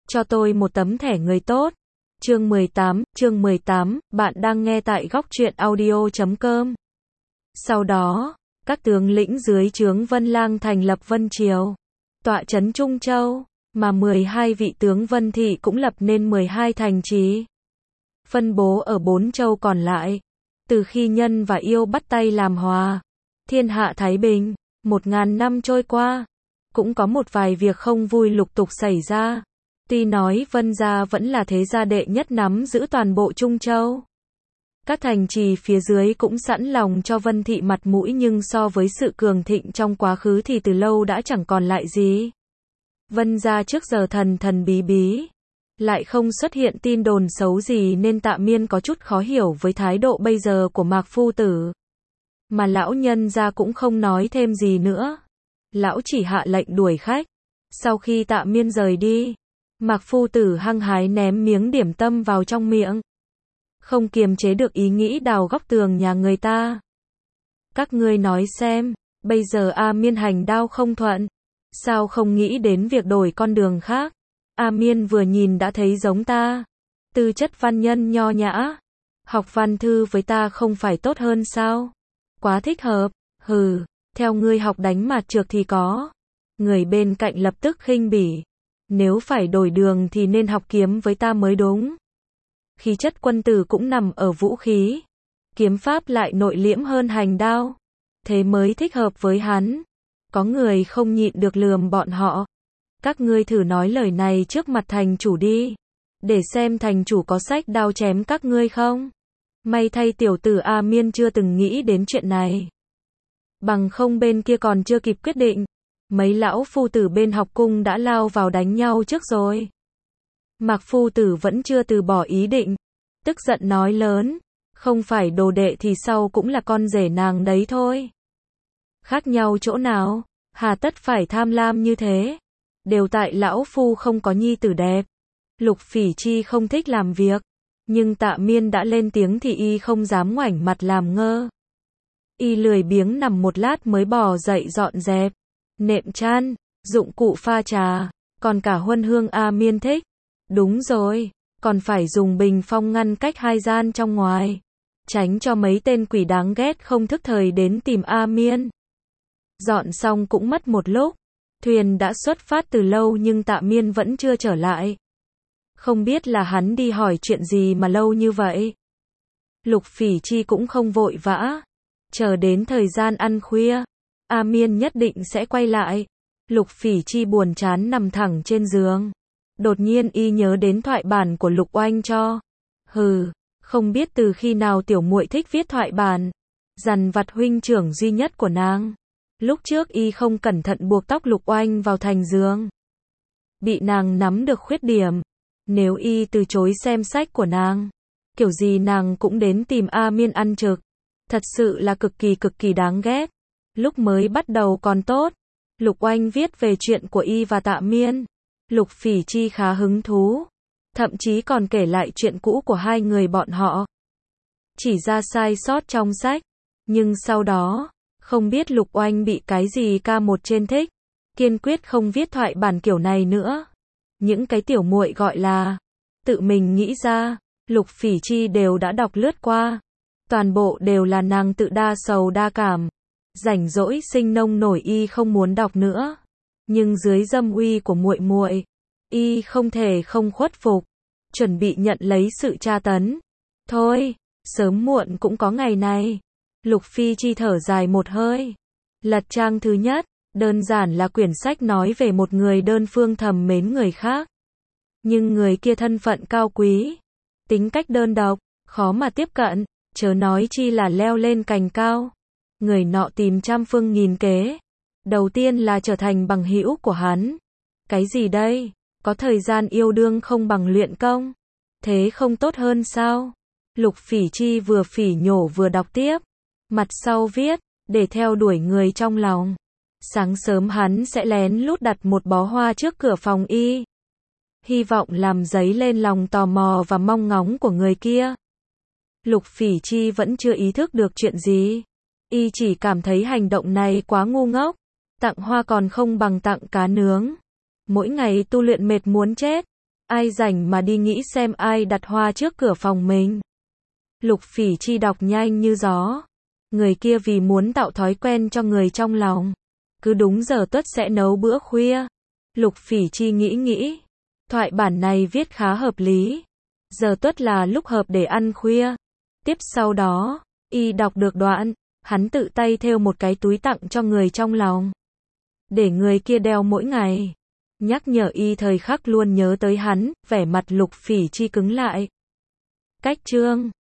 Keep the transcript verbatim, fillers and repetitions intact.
cho tôi một tấm thẻ người tốt. Chương mười tám, chương mười tám, bạn đang nghe tại góc truyện audio chấm com. Sau đó, các tướng lĩnh dưới trướng Vân Lang thành lập Vân Triều, tọa trấn Trung Châu, mà mười hai vị tướng Vân Thị cũng lập nên mười hai thành trì, phân bố ở bốn châu còn lại. Từ khi nhân và yêu bắt tay làm hòa, thiên hạ thái bình, một ngàn năm trôi qua, cũng có một vài việc không vui lục tục xảy ra. Tuy nói Vân gia vẫn là thế gia đệ nhất nắm giữ toàn bộ Trung Châu, các thành trì phía dưới cũng sẵn lòng cho Vân Thị mặt mũi, nhưng so với sự cường thịnh trong quá khứ thì từ lâu đã chẳng còn lại gì. Vân gia trước giờ thần thần bí bí, lại không xuất hiện tin đồn xấu gì, nên Tạ Miên có chút khó hiểu với thái độ bây giờ của Mạc phu tử. Mà lão nhân gia cũng không nói thêm gì nữa. Lão chỉ hạ lệnh đuổi khách. Sau khi Tạ Miên rời đi, Mạc phu tử hăng hái ném miếng điểm tâm vào trong miệng, không kiềm chế được ý nghĩ đào góc tường nhà người ta. Các ngươi nói xem, bây giờ A Miên hành đao không thuận, sao không nghĩ đến việc đổi con đường khác? A Miên vừa nhìn đã thấy giống ta, tư chất văn nhân nho nhã, học văn thư với ta không phải tốt hơn sao? Quá thích hợp. Hừ, theo ngươi học đánh mạt trược thì có. Người bên cạnh lập tức khinh bỉ. Nếu phải đổi đường thì nên học kiếm với ta mới đúng. Khí chất quân tử cũng nằm ở vũ khí, kiếm pháp lại nội liễm hơn hành đao, thế mới thích hợp với hắn. Có người không nhịn được lườm bọn họ. Các ngươi thử nói lời này trước mặt thành chủ đi, để xem thành chủ có xách đao chém các ngươi không. May thay tiểu tử A Miên chưa từng nghĩ đến chuyện này. Bằng không bên kia còn chưa kịp quyết định, mấy lão phu tử bên học cung đã lao vào đánh nhau trước rồi. Mạc phu tử vẫn chưa từ bỏ ý định, tức giận nói lớn, không phải đồ đệ thì sau cũng là con rể nàng đấy thôi. Khác nhau chỗ nào, hà tất phải tham lam như thế, đều tại lão phu không có nhi tử đẹp. Lục Phỉ Chi không thích làm việc, nhưng Tạ Miên đã lên tiếng thì y không dám ngoảnh mặt làm ngơ. Y lười biếng nằm một lát mới bò dậy dọn dẹp, nệm chăn, dụng cụ pha trà, còn cả huân hương A Miên thích. Đúng rồi, còn phải dùng bình phong ngăn cách hai gian trong ngoài, tránh cho mấy tên quỷ đáng ghét không thức thời đến tìm A Miên. Dọn xong cũng mất một lúc, thuyền đã xuất phát từ lâu nhưng Tạ Miên vẫn chưa trở lại. Không biết là hắn đi hỏi chuyện gì mà lâu như vậy. Lục Phỉ Chi cũng không vội vã, chờ đến thời gian ăn khuya, A Miên nhất định sẽ quay lại. Lục Phỉ Chi buồn chán nằm thẳng trên giường. Đột nhiên y nhớ đến thoại bản của Lục Oanh cho. Hừ, không biết từ khi nào tiểu muội thích viết thoại bản, dằn vặt huynh trưởng duy nhất của nàng. Lúc trước y không cẩn thận buộc tóc Lục Oanh vào thành giường, bị nàng nắm được khuyết điểm. Nếu y từ chối xem sách của nàng, kiểu gì nàng cũng đến tìm A Miên ăn trực. Thật sự là cực kỳ cực kỳ đáng ghét. Lúc mới bắt đầu còn tốt, Lục Oanh viết về chuyện của y và Tạ Miên, Lục Phỉ Chi khá hứng thú, thậm chí còn kể lại chuyện cũ của hai người bọn họ, chỉ ra sai sót trong sách. Nhưng sau đó, không biết Lục Oanh bị cái gì ca một trên thích, kiên quyết không viết thoại bản kiểu này nữa. Những cái tiểu muội gọi là tự mình nghĩ ra, Lục Phỉ Chi đều đã đọc lướt qua, toàn bộ đều là nàng tự đa sầu đa cảm, rảnh rỗi sinh nông nổi y không muốn đọc nữa. Nhưng dưới dâm uy của muội muội, y không thể không khuất phục, chuẩn bị nhận lấy sự tra tấn. Thôi, sớm muộn cũng có ngày này. Lục Phi Chi thở dài một hơi, lật trang thứ nhất, đơn giản là quyển sách nói về một người đơn phương thầm mến người khác. Nhưng người kia thân phận cao quý, tính cách đơn độc, khó mà tiếp cận, chớ nói chi là leo lên cành cao. Người nọ tìm trăm phương nghìn kế. Đầu tiên là trở thành bằng hữu của hắn. Cái gì đây? Có thời gian yêu đương không bằng luyện công. Thế không tốt hơn sao? Lục Phỉ Chi vừa phỉ nhổ vừa đọc tiếp. Mặt sau viết, để theo đuổi người trong lòng. Sáng sớm hắn sẽ lén lút đặt một bó hoa trước cửa phòng y. Hy vọng làm dấy lên lòng tò mò và mong ngóng của người kia. Lục Phỉ Chi vẫn chưa ý thức được chuyện gì. Y chỉ cảm thấy hành động này quá ngu ngốc. Tặng hoa còn không bằng tặng cá nướng. Mỗi ngày tu luyện mệt muốn chết. Ai rảnh mà đi nghĩ xem ai đặt hoa trước cửa phòng mình. Lục Phỉ Chi đọc nhanh như gió. Người kia vì muốn tạo thói quen cho người trong lòng, cứ đúng giờ tuất sẽ nấu bữa khuya. Lục Phỉ Chi nghĩ nghĩ. Thoại bản này viết khá hợp lý. Giờ tuất là lúc hợp để ăn khuya. Tiếp sau đó, y đọc được đoạn, hắn tự tay thêu một cái túi tặng cho người trong lòng, để người kia đeo mỗi ngày. Nhắc nhở y thời khắc luôn nhớ tới hắn, vẻ mặt Lục Phỉ Chi cứng lại. Cách chương